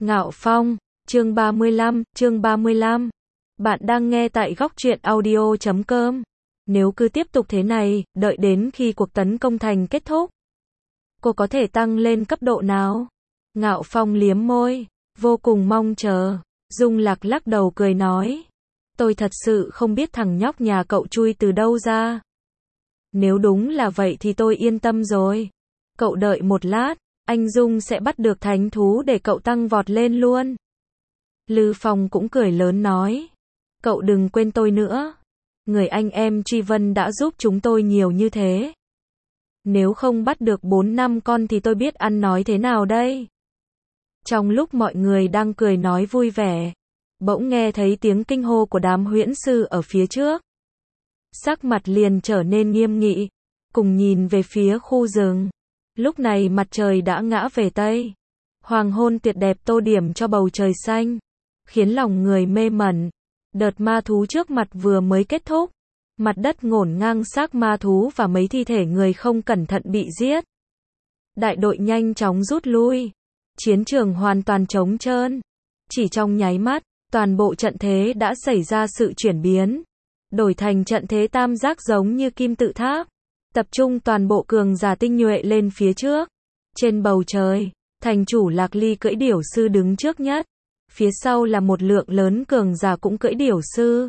Ngạo Phong, chương 35. Bạn đang nghe tại góc truyện audio.com. Nếu cứ tiếp tục thế này, đợi đến khi cuộc tấn công thành kết thúc, cô có thể tăng lên cấp độ nào? Ngạo Phong liếm môi, vô cùng mong chờ. Dung Lạc lắc đầu cười nói, tôi thật sự không biết thằng nhóc nhà cậu chui từ đâu ra. Nếu đúng là vậy thì tôi yên tâm rồi. Cậu đợi một lát, anh Dung sẽ bắt được thánh thú để cậu tăng vọt lên luôn. Lư Phong cũng cười lớn nói, cậu đừng quên tôi nữa. Người anh em Truy Vân đã giúp chúng tôi nhiều như thế. Nếu không bắt được 4-5 con thì tôi biết ăn nói thế nào đây? Trong lúc mọi người đang cười nói vui vẻ, bỗng nghe thấy tiếng kinh hô của đám huyễn sư ở phía trước. Sắc mặt liền trở nên nghiêm nghị, cùng nhìn về phía khu rừng. Lúc này mặt trời đã ngã về Tây. Hoàng hôn tuyệt đẹp tô điểm cho bầu trời xanh, khiến lòng người mê mẩn. Đợt ma thú trước mặt vừa mới kết thúc. Mặt đất ngổn ngang xác ma thú và mấy thi thể người không cẩn thận bị giết. Đại đội nhanh chóng rút lui. Chiến trường hoàn toàn trống trơn. Chỉ trong nháy mắt, toàn bộ trận thế đã xảy ra sự chuyển biến. Đổi thành trận thế tam giác giống như kim tự tháp. Tập trung toàn bộ cường giả tinh nhuệ lên phía trước. Trên bầu trời, thành chủ Lạc Ly cưỡi điểu sư đứng trước nhất. Phía sau là một lượng lớn cường giả cũng cưỡi điểu sư.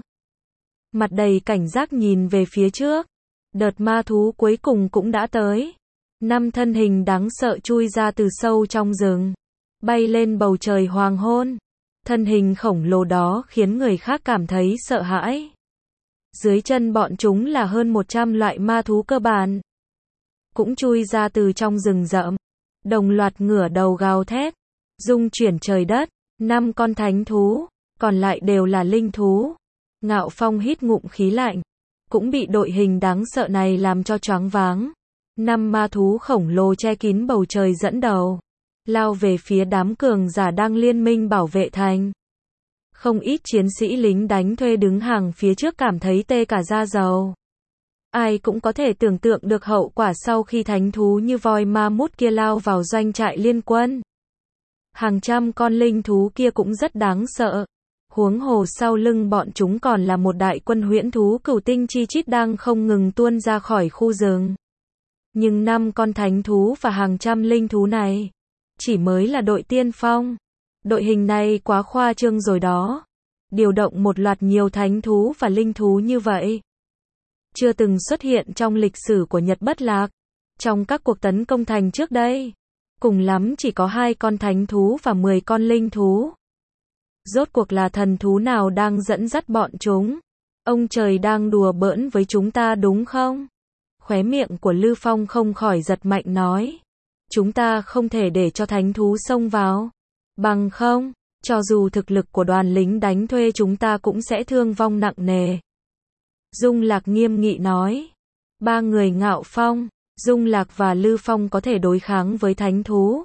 Mặt đầy cảnh giác nhìn về phía trước. Đợt ma thú cuối cùng cũng đã tới. 5 thân hình đáng sợ chui ra từ sâu trong rừng. Bay lên bầu trời hoàng hôn. Thân hình khổng lồ đó khiến người khác cảm thấy sợ hãi. Dưới chân bọn chúng là hơn 100 loại ma thú cơ bản. Cũng chui ra từ trong rừng rậm. Đồng loạt ngửa đầu gào thét. Rung chuyển trời đất. 5 con thánh thú. Còn lại đều là linh thú. Ngạo Phong hít ngụm khí lạnh. Cũng bị đội hình đáng sợ này làm cho choáng váng. 5 ma thú khổng lồ che kín bầu trời dẫn đầu. Lao về phía đám cường giả đang liên minh bảo vệ thành. Không ít chiến sĩ lính đánh thuê đứng hàng phía trước cảm thấy tê cả da đầu. Ai cũng có thể tưởng tượng được hậu quả sau khi thánh thú như voi ma mút kia lao vào doanh trại liên quân. Hàng trăm con linh thú kia cũng rất đáng sợ. Huống hồ sau lưng bọn chúng còn là một đại quân huyễn thú cửu tinh chi chít đang không ngừng tuôn ra khỏi khu rừng. Nhưng 5 con thánh thú và hàng trăm linh thú này chỉ mới là đội tiên phong. Đội hình này quá khoa trương rồi đó. Điều động một loạt nhiều thánh thú và linh thú như vậy chưa từng xuất hiện trong lịch sử của Nhật Bất Lạc. Trong các cuộc tấn công thành trước đây, cùng lắm chỉ có 2 con thánh thú và 10 con linh thú. Rốt cuộc là thần thú nào đang dẫn dắt bọn chúng? Ông trời đang đùa bỡn với chúng ta đúng không? Khóe miệng của Lư Phong không khỏi giật mạnh nói. Chúng ta không thể để cho thánh thú xông vào. Bằng không, cho dù thực lực của đoàn lính đánh thuê chúng ta cũng sẽ thương vong nặng nề. Dung Lạc nghiêm nghị nói. 3 người Ngạo Phong, Dung Lạc và Lư Phong có thể đối kháng với thánh thú.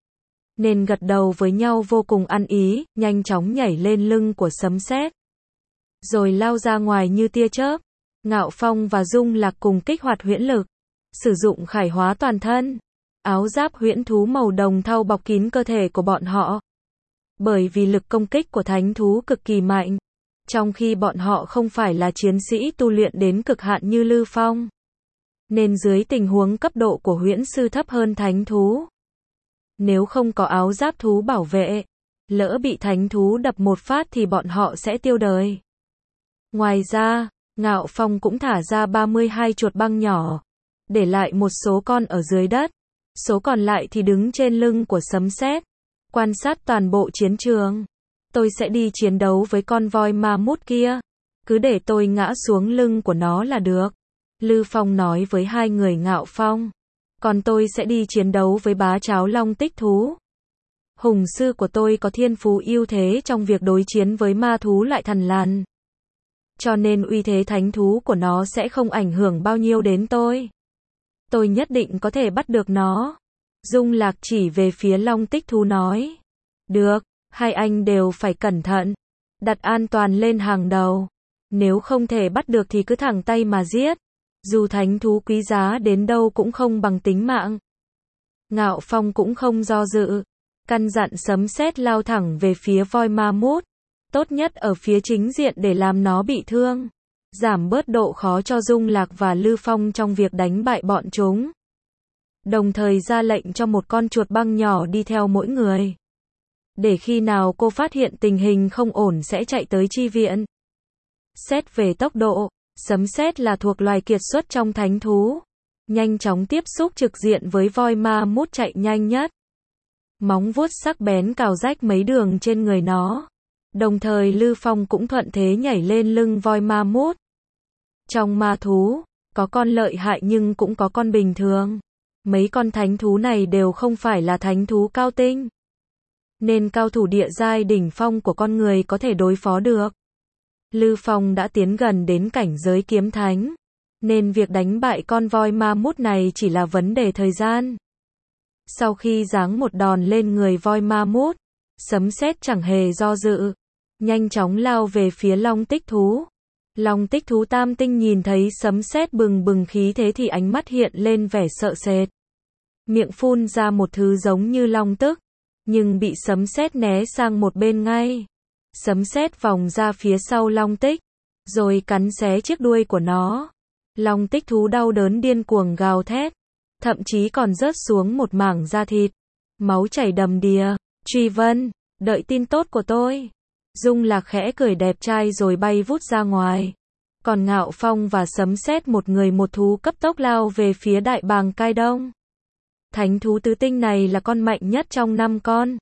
Nên gật đầu với nhau vô cùng ăn ý, nhanh chóng nhảy lên lưng của sấm sét. Rồi lao ra ngoài như tia chớp. Ngạo Phong và Dung Lạc cùng kích hoạt huyễn lực. Sử dụng khải hóa toàn thân. Áo giáp huyễn thú màu đồng thau bọc kín cơ thể của bọn họ. Bởi vì lực công kích của thánh thú cực kỳ mạnh. Trong khi bọn họ không phải là chiến sĩ tu luyện đến cực hạn như Lư Phong. Nên dưới tình huống cấp độ của huyễn sư thấp hơn thánh thú. Nếu không có áo giáp thú bảo vệ, lỡ bị thánh thú đập một phát thì bọn họ sẽ tiêu đời. Ngoài ra, Ngạo Phong cũng thả ra 32 chuột băng nhỏ. Để lại một số con ở dưới đất. Số còn lại thì đứng trên lưng của sấm sét. Quan sát toàn bộ chiến trường. Tôi sẽ đi chiến đấu với con voi ma mút kia. Cứ để tôi ngã xuống lưng của nó là được. Lư Phong nói với 2 người Ngạo Phong. Còn tôi sẽ đi chiến đấu với bá cháo long tích thú. Hùng sư của tôi có thiên phú ưu thế trong việc đối chiến với ma thú loại thằn lằn. Cho nên uy thế thánh thú của nó sẽ không ảnh hưởng bao nhiêu đến tôi. Tôi nhất định có thể bắt được nó. Dung Lạc chỉ về phía long tích thú nói. Được, 2 anh đều phải cẩn thận. Đặt an toàn lên hàng đầu. Nếu không thể bắt được thì cứ thẳng tay mà giết. Dù thánh thú quý giá đến đâu cũng không bằng tính mạng. Ngạo Phong cũng không do dự. căn dặn sấm sét lao thẳng về phía voi ma mút, tốt nhất ở phía chính diện để làm nó bị thương, giảm bớt độ khó cho Dung Lạc và Lư Phong trong việc đánh bại bọn chúng. Đồng thời ra lệnh cho một con chuột băng nhỏ đi theo mỗi người, để khi nào cô phát hiện tình hình không ổn sẽ chạy tới chi viện. Xét về tốc độ, sấm sét là thuộc loài kiệt xuất trong thánh thú, nhanh chóng tiếp xúc trực diện với voi ma mút chạy nhanh nhất. Móng vuốt sắc bén cào rách mấy đường trên người nó. Đồng thời Lư Phong cũng thuận thế nhảy lên lưng voi ma mút. Trong ma thú, có con lợi hại nhưng cũng có con bình thường. Mấy con thánh thú này đều không phải là thánh thú cao tinh, nên cao thủ địa giai đỉnh phong của con người có thể đối phó được. Lư Phong đã tiến gần đến cảnh giới kiếm thánh, nên việc đánh bại con voi ma mút này chỉ là vấn đề thời gian. Sau khi giáng một đòn lên người voi ma mút, sấm sét chẳng hề do dự, nhanh chóng lao về phía long tích thú. Long tích thú tam tinh nhìn thấy sấm sét bừng bừng khí thế thì ánh mắt hiện lên vẻ sợ sệt. Miệng phun ra một thứ giống như long tức, nhưng bị sấm sét né sang một bên ngay. Sấm sét vòng ra phía sau long tích, rồi cắn xé chiếc đuôi của nó. Long tích thú đau đớn điên cuồng gào thét, thậm chí còn rớt xuống một mảng da thịt, máu chảy đầm đìa. Truy Vân, đợi tin tốt của tôi. Dung Lạc khẽ cười đẹp trai rồi bay vút ra ngoài. Còn Ngạo Phong và sấm sét một người một thú cấp tốc lao về phía Đại Bàng Cai Đông. Thánh thú tứ tinh này là con mạnh nhất trong 5 con.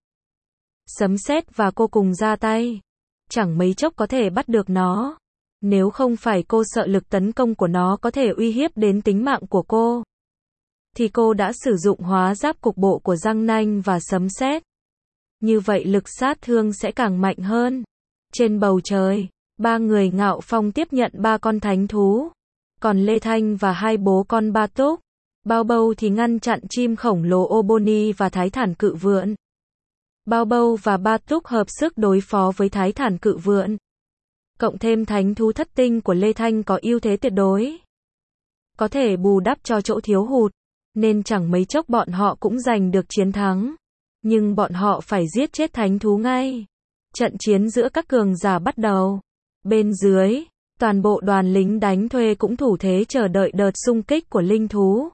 Sấm sét và cô cùng ra tay, chẳng mấy chốc có thể bắt được nó. Nếu không phải cô sợ lực tấn công của nó có thể uy hiếp đến tính mạng của cô, thì cô đã sử dụng hóa giáp cục bộ của răng nanh và sấm sét. Như vậy lực sát thương sẽ càng mạnh hơn. Trên bầu trời, 3 người Ngạo Phong tiếp nhận 3 con thánh thú, còn Lê Thanh và 2 bố con Ba Túc, Bao Bâu thì ngăn chặn chim khổng lồ Oboni và Thái Thản Cự Vượn. Bao Bâu và Ba Túc hợp sức đối phó với Thái Thản Cự Vượn. Cộng thêm thánh thú thất tinh của Lê Thanh có ưu thế tuyệt đối, có thể bù đắp cho chỗ thiếu hụt, nên chẳng mấy chốc bọn họ cũng giành được chiến thắng. Nhưng bọn họ phải giết chết thánh thú ngay. Trận chiến giữa các cường giả bắt đầu. Bên dưới, toàn bộ đoàn lính đánh thuê cũng thủ thế chờ đợi đợt xung kích của linh thú.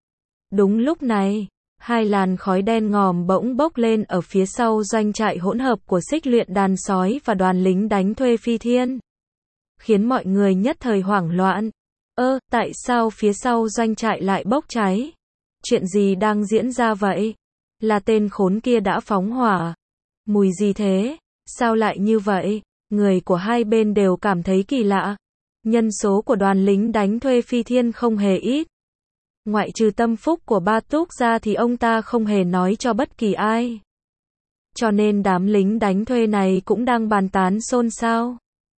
Đúng lúc này, 2 làn khói đen ngòm bỗng bốc lên ở phía sau doanh trại hỗn hợp của Xích Luyện Đàn Sói và đoàn lính đánh thuê Phi Thiên, khiến mọi người nhất thời hoảng loạn. Tại sao phía sau doanh trại lại bốc cháy? Chuyện gì đang diễn ra vậy? Là tên khốn kia đã phóng hỏa. Mùi gì thế? Sao lại như vậy? Người của hai bên đều cảm thấy kỳ lạ. Nhân số của đoàn lính đánh thuê Phi Thiên không hề ít. Ngoại trừ tâm phúc của Ba Túc ra thì ông ta không hề nói cho bất kỳ ai. Cho nên đám lính đánh thuê này cũng đang bàn tán xôn xao.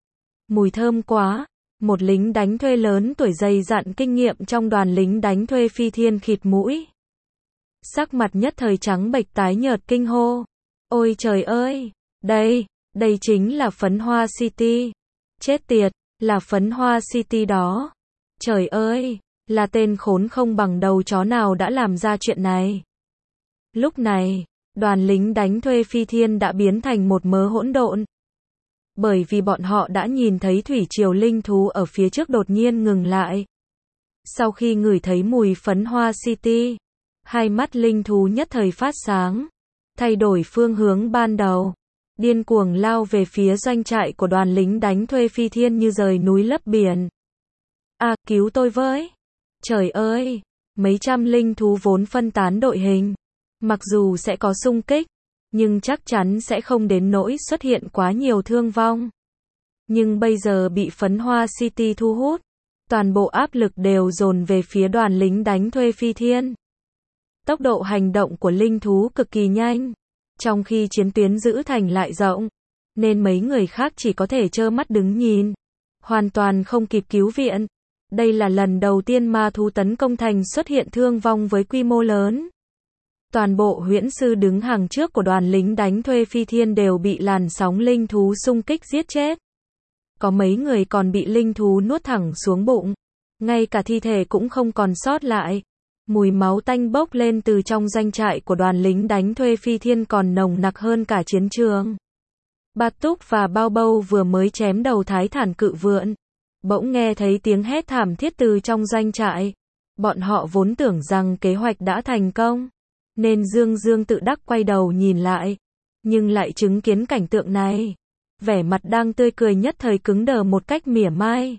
Mùi thơm quá. Một lính đánh thuê lớn tuổi dày dặn kinh nghiệm trong đoàn lính đánh thuê Phi Thiên khịt mũi. Sắc mặt nhất thời trắng bệch tái nhợt kinh hô. Ôi trời ơi! Đây chính là Phấn Hoa City. Chết tiệt, là Phấn Hoa City đó. Trời ơi, là tên khốn không bằng đầu chó nào đã làm ra chuyện này. Lúc này, đoàn lính đánh thuê Phi Thiên đã biến thành một mớ hỗn độn. Bởi vì bọn họ đã nhìn thấy thủy triều linh thú ở phía trước đột nhiên ngừng lại. Sau khi ngửi thấy mùi Phấn Hoa City, hai mắt linh thú nhất thời phát sáng, thay đổi phương hướng ban đầu, điên cuồng lao về phía doanh trại của đoàn lính đánh thuê Phi Thiên như rời núi lấp biển. Cứu tôi với! Trời ơi! Mấy trăm linh thú vốn phân tán đội hình, mặc dù sẽ có xung kích, nhưng chắc chắn sẽ không đến nỗi xuất hiện quá nhiều thương vong. Nhưng bây giờ bị Phấn Hoa City thu hút, toàn bộ áp lực đều dồn về phía đoàn lính đánh thuê Phi Thiên. Tốc độ hành động của linh thú cực kỳ nhanh, trong khi chiến tuyến giữ thành lại rộng, nên mấy người khác chỉ có thể trơ mắt đứng nhìn, hoàn toàn không kịp cứu viện. Đây là lần đầu tiên ma thú tấn công thành xuất hiện thương vong với quy mô lớn. Toàn bộ huyễn sư đứng hàng trước của đoàn lính đánh thuê Phi Thiên đều bị làn sóng linh thú xung kích giết chết. Có mấy người còn bị linh thú nuốt thẳng xuống bụng, ngay cả thi thể cũng không còn sót lại. Mùi máu tanh bốc lên từ trong doanh trại của đoàn lính đánh thuê Phi Thiên còn nồng nặc hơn cả chiến trường. Bạt Túc và Bao Bâu vừa mới chém đầu Thái Thản Cự Vượn, bỗng nghe thấy tiếng hét thảm thiết từ trong doanh trại. Bọn họ vốn tưởng rằng kế hoạch đã thành công, nên Dương Dương tự đắc quay đầu nhìn lại, nhưng lại chứng kiến cảnh tượng này. Vẻ mặt đang tươi cười nhất thời cứng đờ một cách mỉa mai.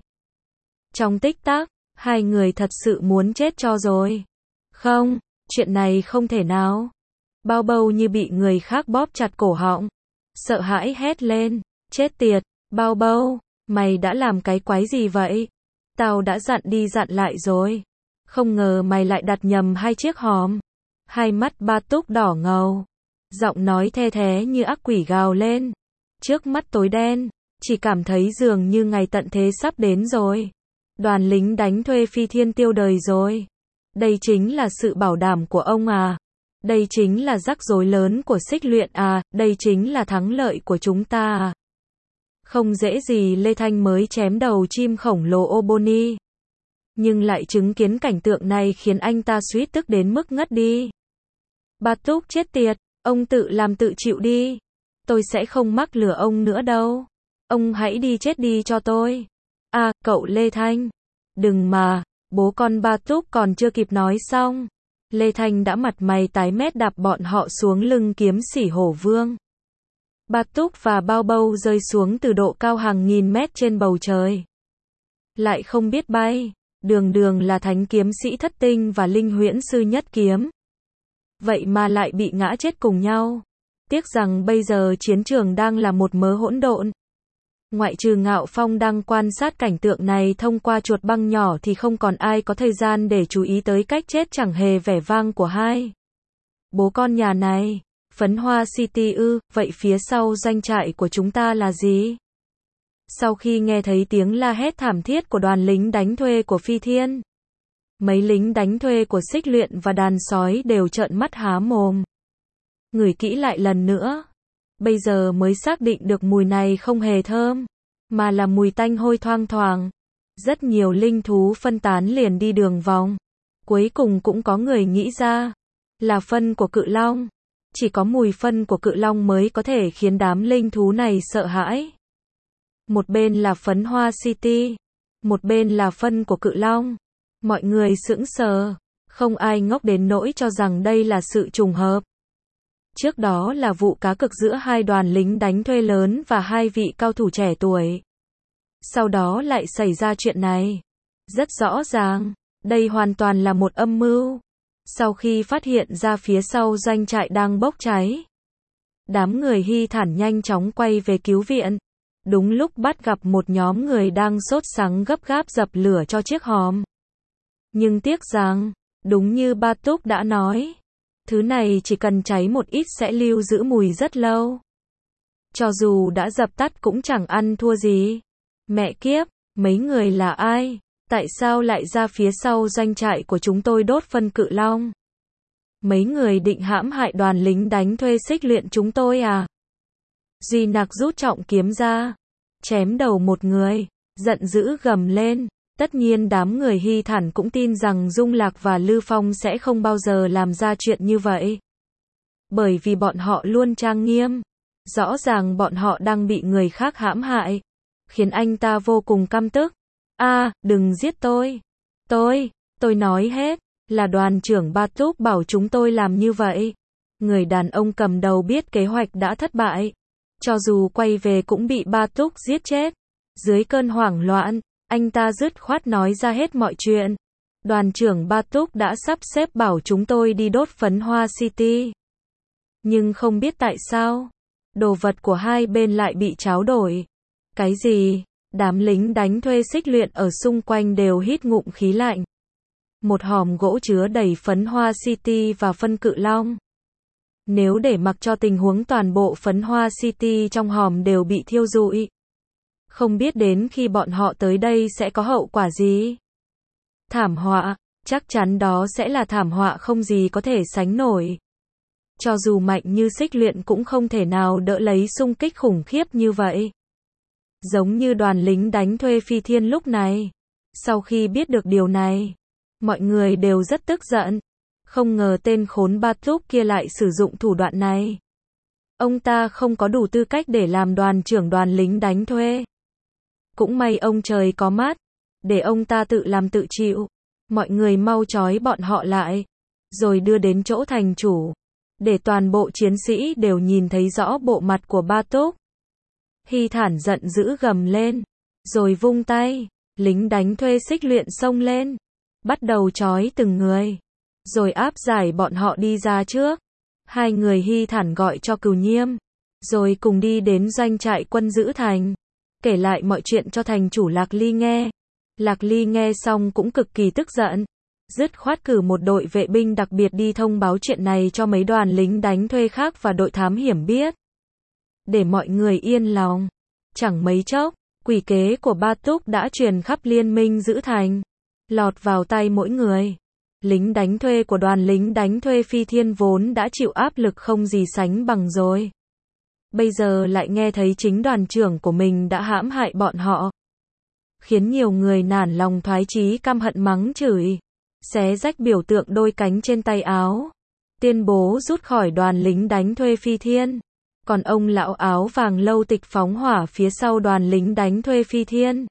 Trong tích tắc, hai người thật sự muốn chết cho rồi. Không, chuyện này không thể nào. Bao Bâu như bị người khác bóp chặt cổ họng, sợ hãi hét lên, chết tiệt, Bao Bâu, mày đã làm cái quái gì vậy? Tao đã dặn đi dặn lại rồi. Không ngờ mày lại đặt nhầm hai chiếc hòm. Hai mắt Bạt Túc đỏ ngầu, giọng nói the thé như ác quỷ gào lên. Trước mắt tối đen, chỉ cảm thấy dường như ngày tận thế sắp đến rồi. Đoàn lính đánh thuê Phi Thiên tiêu đời rồi. Đây chính là sự bảo đảm của ông à. Đây chính là rắc rối lớn của Xích Luyện à. Đây chính là thắng lợi của chúng ta à. Không dễ gì Lê Thanh mới chém đầu chim khổng lồ Oboni. Nhưng lại chứng kiến cảnh tượng này khiến anh ta suýt tức đến mức ngất đi. Bạt Túc chết tiệt, ông tự làm tự chịu đi. Tôi sẽ không mắc lừa ông nữa đâu. Ông hãy đi chết đi cho tôi. À, cậu Lê Thanh. Đừng mà, bố con Bạt Túc còn chưa kịp nói xong. Lê Thanh đã mặt mày tái mét đạp bọn họ xuống lưng kiếm sỉ Hổ Vương. Bạt Túc và Bao Bâu rơi xuống từ độ cao hàng nghìn mét trên bầu trời. Lại không biết bay, đường đường là thánh kiếm sĩ thất tinh và linh huyễn sư nhất kiếm. Vậy mà lại bị ngã chết cùng nhau. Tiếc rằng bây giờ chiến trường đang là một mớ hỗn độn. Ngoại trừ Ngạo Phong đang quan sát cảnh tượng này thông qua chuột băng nhỏ thì không còn ai có thời gian để chú ý tới cách chết chẳng hề vẻ vang của hai bố con nhà này. Phấn Hoa City ư, vậy phía sau doanh trại của chúng ta là gì? Sau khi nghe thấy tiếng la hét thảm thiết của đoàn lính đánh thuê của Phi Thiên, mấy lính đánh thuê của Xích Luyện và đàn sói đều trợn mắt há mồm. Ngửi kỹ lại lần nữa. Bây giờ mới xác định được mùi này không hề thơm, mà là mùi tanh hôi thoang thoảng. Rất nhiều linh thú phân tán liền đi đường vòng. Cuối cùng cũng có người nghĩ ra, là phân của cự long. Chỉ có mùi phân của cự long mới có thể khiến đám linh thú này sợ hãi. Một bên là Phấn Hoa City, một bên là phân của cự long. Mọi người sững sờ, không ai ngốc đến nỗi cho rằng đây là sự trùng hợp. Trước đó là vụ cá cược giữa hai đoàn lính đánh thuê lớn và hai vị cao thủ trẻ tuổi. Sau đó lại xảy ra chuyện này. Rất rõ ràng, đây hoàn toàn là một âm mưu. Sau khi phát hiện ra phía sau doanh trại đang bốc cháy, đám người Hy Thản nhanh chóng quay về cứu viện. Đúng lúc bắt gặp một nhóm người đang sốt sắng gấp gáp dập lửa cho chiếc hòm. Nhưng tiếc rằng, đúng như Bạt Túc đã nói, thứ này chỉ cần cháy một ít sẽ lưu giữ mùi rất lâu. Cho dù đã dập tắt cũng chẳng ăn thua gì. Mẹ kiếp, mấy người là ai? Tại sao lại ra phía sau doanh trại của chúng tôi đốt phân cự long? Mấy người định hãm hại đoàn lính đánh thuê Xích Luyện chúng tôi à? Duy Nặc rút trọng kiếm ra, chém đầu một người, giận dữ gầm lên. Tất nhiên đám người Hy Thản cũng tin rằng Dung Lạc và Lư Phong sẽ không bao giờ làm ra chuyện như vậy. Bởi vì bọn họ luôn trang nghiêm. Rõ ràng bọn họ đang bị người khác hãm hại, khiến anh ta vô cùng căm tức. Đừng giết tôi. Tôi nói hết, là đoàn trưởng Bạt Túc bảo chúng tôi làm như vậy. Người đàn ông cầm đầu biết kế hoạch đã thất bại. Cho dù quay về cũng bị Bạt Túc giết chết. Dưới cơn hoảng loạn, anh ta dứt khoát nói ra hết mọi chuyện. Đoàn trưởng Bạt Túc đã sắp xếp bảo chúng tôi đi đốt Phấn Hoa City. Nhưng không biết tại sao, đồ vật của hai bên lại bị tráo đổi. Cái gì? Đám lính đánh thuê Xích Luyện ở xung quanh đều hít ngụm khí lạnh. Một hòm gỗ chứa đầy Phấn Hoa City và phân cự long. Nếu để mặc cho tình huống toàn bộ Phấn Hoa City trong hòm đều bị thiêu rụi, không biết đến khi bọn họ tới đây sẽ có hậu quả gì. Thảm họa, chắc chắn đó sẽ là thảm họa không gì có thể sánh nổi. Cho dù mạnh như Xích Luyện cũng không thể nào đỡ lấy xung kích khủng khiếp như vậy. Giống như đoàn lính đánh thuê Phi Thiên lúc này. Sau khi biết được điều này, Mọi người đều rất tức giận. Không ngờ tên khốn Batuk kia lại sử dụng thủ đoạn này. Ông ta không có đủ tư cách để làm đoàn trưởng đoàn lính đánh thuê. Cũng may ông trời có mắt, để ông ta tự làm tự chịu. Mọi người mau trói bọn họ lại, rồi đưa đến chỗ thành chủ, để toàn bộ chiến sĩ đều nhìn thấy rõ bộ mặt của Batuk. Hy Thản giận dữ gầm lên, rồi vung tay, lính đánh thuê xích luyện xông lên, bắt đầu trói từng người, rồi áp giải bọn họ đi ra trước. Hai người Hy Thản gọi cho Cửu Nhiêm, rồi cùng đi đến doanh trại quân giữ thành, kể lại mọi chuyện cho thành chủ Lạc Ly nghe. Lạc Ly nghe xong cũng cực kỳ tức giận, dứt khoát cử một đội vệ binh đặc biệt đi thông báo chuyện này cho mấy đoàn lính đánh thuê khác và đội thám hiểm biết, để mọi người yên lòng. Chẳng mấy chốc, quỷ kế của Batuk đã truyền khắp liên minh giữ thành, lọt vào tay mỗi người. Lính đánh thuê của đoàn lính đánh thuê Phi Thiên vốn đã chịu áp lực không gì sánh bằng rồi. Bây giờ lại nghe thấy chính đoàn trưởng của mình đã hãm hại bọn họ, khiến nhiều người nản lòng thoái chí, căm hận mắng chửi, xé rách biểu tượng đôi cánh trên tay áo, tuyên bố rút khỏi đoàn lính đánh thuê Phi Thiên. Còn ông lão áo vàng Lâu Tịch phóng hỏa phía sau đoàn lính đánh thuê Phi Thiên.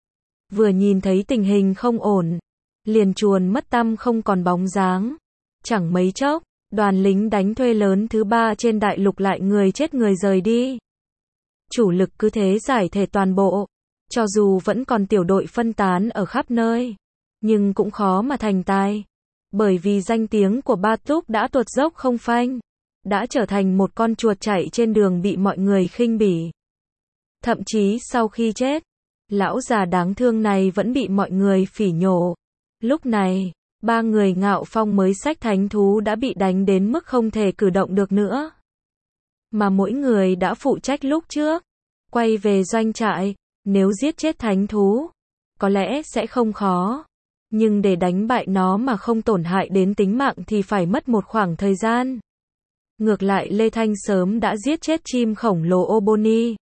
Vừa nhìn thấy tình hình không ổn, liền chuồn mất tăm không còn bóng dáng. Chẳng mấy chốc, đoàn lính đánh thuê lớn thứ 3 trên đại lục lại người chết người rời đi. Chủ lực cứ thế giải thể toàn bộ. Cho dù vẫn còn tiểu đội phân tán ở khắp nơi, nhưng cũng khó mà thành tài. Bởi vì danh tiếng của Batuk đã tuột dốc không phanh, đã trở thành một con chuột chạy trên đường bị mọi người khinh bỉ. Thậm chí sau khi chết, lão già đáng thương này vẫn bị mọi người phỉ nhổ. Lúc này, 3 người Ngạo Phong mới xách thánh thú đã bị đánh đến mức không thể cử động được nữa. Mà mỗi người đã phụ trách lúc trước, quay về doanh trại, nếu giết chết thánh thú, có lẽ sẽ không khó. Nhưng để đánh bại nó mà không tổn hại đến tính mạng thì phải mất một khoảng thời gian. Ngược lại Lê Thanh sớm đã giết chết chim khổng lồ Oboni.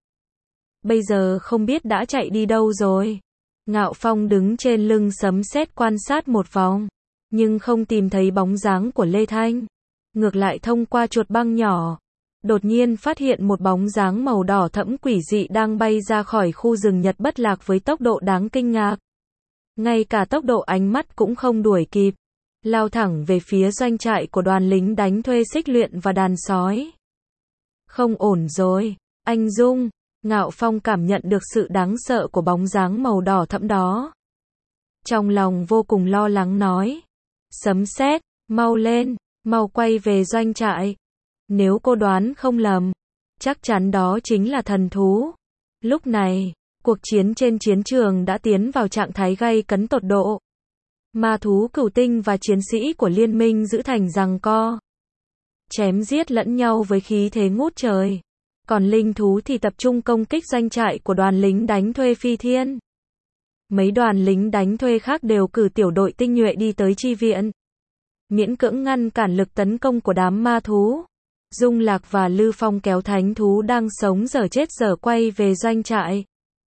Bây giờ không biết đã chạy đi đâu rồi. Ngạo Phong đứng trên lưng sấm sét quan sát một vòng, nhưng không tìm thấy bóng dáng của Lê Thanh. Ngược lại thông qua chuột băng nhỏ, đột nhiên phát hiện một bóng dáng màu đỏ thẫm quỷ dị đang bay ra khỏi khu rừng Nhật Bất Lạc với tốc độ đáng kinh ngạc. Ngay cả tốc độ ánh mắt cũng không đuổi kịp, lao thẳng về phía doanh trại của đoàn lính đánh thuê xích luyện và đàn sói. Không ổn rồi, anh Dung. Ngạo Phong cảm nhận được sự đáng sợ của bóng dáng màu đỏ thẫm đó. Trong lòng vô cùng lo lắng nói. Sấm sét, mau lên, mau quay về doanh trại. Nếu cô đoán không lầm, chắc chắn đó chính là thần thú. Lúc này, cuộc chiến trên chiến trường đã tiến vào trạng thái gay cấn tột độ. Ma thú cửu tinh và chiến sĩ của liên minh giữ thành giằng co, chém giết lẫn nhau với khí thế ngút trời. Còn linh thú thì tập trung công kích doanh trại của đoàn lính đánh thuê Phi Thiên. Mấy đoàn lính đánh thuê khác đều cử tiểu đội tinh nhuệ đi tới chi viện, miễn cưỡng ngăn cản lực tấn công của đám ma thú. Dung Lạc và Lư Phong kéo thánh thú đang sống dở chết dở quay về doanh trại,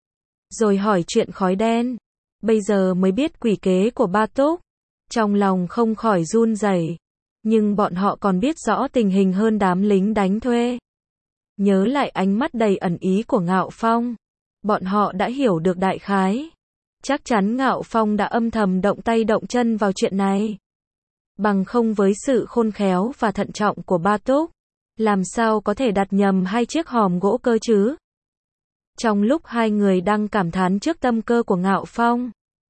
rồi hỏi chuyện khói đen. Bây giờ mới biết quỷ kế của Batuk, trong lòng không khỏi run rẩy. Nhưng bọn họ còn biết rõ tình hình hơn đám lính đánh thuê. Nhớ lại ánh mắt đầy ẩn ý của Ngạo Phong, bọn họ đã hiểu được đại khái. Chắc chắn Ngạo Phong đã âm thầm động tay động chân vào chuyện này. Bằng không với sự khôn khéo và thận trọng của Batuk, làm sao có thể đặt nhầm hai chiếc hòm gỗ cơ chứ? Trong lúc hai người đang cảm thán trước tâm cơ của Ngạo Phong,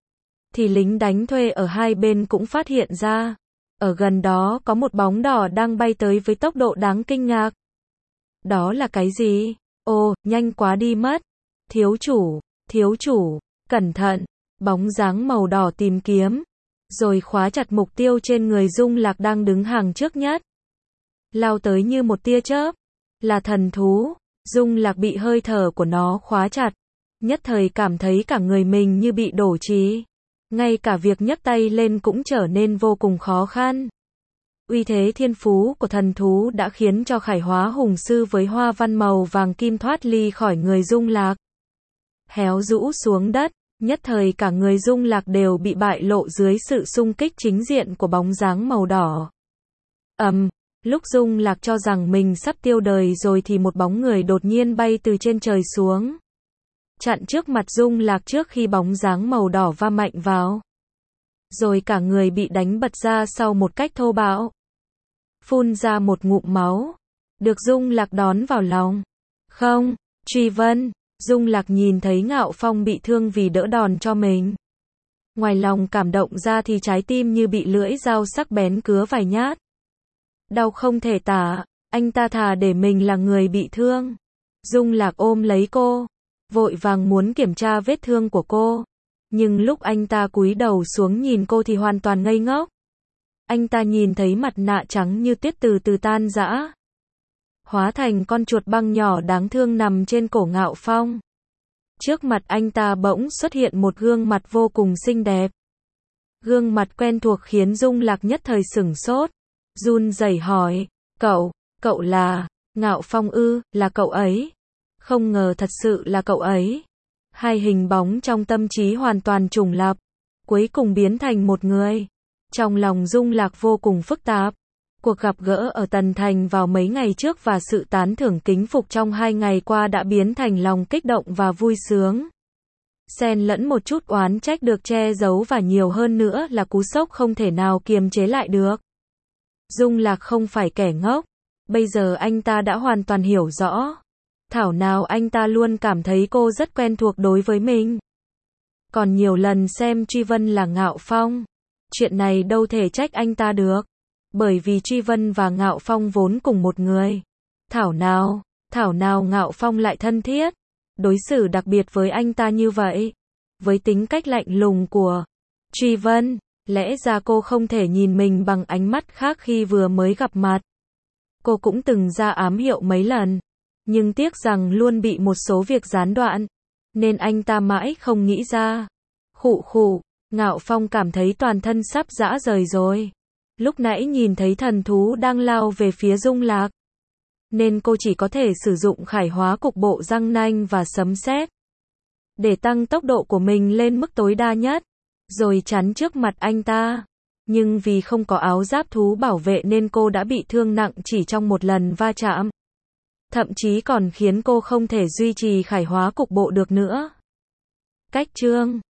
thì lính đánh thuê ở hai bên cũng phát hiện ra, ở gần đó có một bóng đỏ đang bay tới với tốc độ đáng kinh ngạc. Đó là cái gì? Ồ, nhanh quá đi mất. Thiếu chủ, cẩn thận. Bóng dáng màu đỏ tìm kiếm, rồi khóa chặt mục tiêu trên người Dung Lạc đang đứng hàng trước nhất. Lao tới như một tia chớp. Là thần thú. Dung Lạc bị hơi thở của nó khóa chặt, nhất thời cảm thấy cả người mình như bị đổ trì. Ngay cả việc nhấc tay lên cũng trở nên vô cùng khó khăn. Uy thế thiên phú của thần thú đã khiến cho Khải Hóa Hùng Sư với hoa văn màu vàng kim thoát ly khỏi người Dung Lạc, héo rũ xuống đất. Nhất thời cả người Dung Lạc đều bị bại lộ dưới sự xung kích chính diện của bóng dáng màu đỏ. Lúc Dung Lạc cho rằng mình sắp tiêu đời rồi thì một bóng người đột nhiên bay từ trên trời xuống. Chặn trước mặt Dung Lạc trước khi bóng dáng màu đỏ va mạnh vào. Rồi cả người bị đánh bật ra sau một cách thô bạo. Phun ra một ngụm máu. Được Dung Lạc đón vào lòng. Không, Truy Vân. Dung Lạc nhìn thấy Ngạo Phong bị thương vì đỡ đòn cho mình. Ngoài lòng cảm động ra thì trái tim như bị lưỡi dao sắc bén cứa vài nhát. Đau không thể tả, anh ta thà để mình là người bị thương. Dung Lạc ôm lấy cô, vội vàng muốn kiểm tra vết thương của cô. Nhưng lúc anh ta cúi đầu xuống nhìn cô thì hoàn toàn ngây ngốc. Anh ta nhìn thấy mặt nạ trắng như tuyết từ từ tan rã, hóa thành con chuột băng nhỏ đáng thương nằm trên cổ Ngạo Phong. Trước mặt anh ta bỗng xuất hiện một gương mặt vô cùng xinh đẹp. Gương mặt quen thuộc khiến Dung Lạc nhất thời sửng sốt, run rẩy hỏi, cậu là, Ngạo Phong ư, là cậu ấy. Không ngờ thật sự là cậu ấy. Hai hình bóng trong tâm trí hoàn toàn trùng lặp, cuối cùng biến thành một người. Trong lòng Dung Lạc vô cùng phức tạp. Cuộc gặp gỡ ở Tần Thành vào mấy ngày trước và sự tán thưởng kính phục trong 2 ngày qua đã biến thành lòng kích động và vui sướng. Xen lẫn một chút oán trách được che giấu và nhiều hơn nữa là cú sốc không thể nào kiềm chế lại được. Dung Lạc không phải kẻ ngốc. Bây giờ anh ta đã hoàn toàn hiểu rõ. Thảo nào anh ta luôn cảm thấy cô rất quen thuộc đối với mình. Còn nhiều lần xem Truy Vân là Ngạo Phong. Chuyện này đâu thể trách anh ta được. Bởi vì Truy Vân và Ngạo Phong vốn cùng một người. Thảo nào Ngạo Phong lại thân thiết, đối xử đặc biệt với anh ta như vậy. Với tính cách lạnh lùng của Truy Vân, lẽ ra cô không thể nhìn mình bằng ánh mắt khác khi vừa mới gặp mặt. Cô cũng từng ra ám hiệu mấy lần, nhưng tiếc rằng luôn bị một số việc gián đoạn, nên anh ta mãi không nghĩ ra. Khụ, Ngạo Phong cảm thấy toàn thân sắp rã rời rồi. Lúc nãy nhìn thấy thần thú đang lao về phía Dung Lạc, nên cô chỉ có thể sử dụng khải hóa cục bộ răng nanh và sấm sét để tăng tốc độ của mình lên mức tối đa nhất, rồi chắn trước mặt anh ta. Nhưng vì không có áo giáp thú bảo vệ nên cô đã bị thương nặng chỉ trong một lần va chạm. Thậm chí còn khiến cô không thể duy trì khải hóa cục bộ được nữa. Cách chương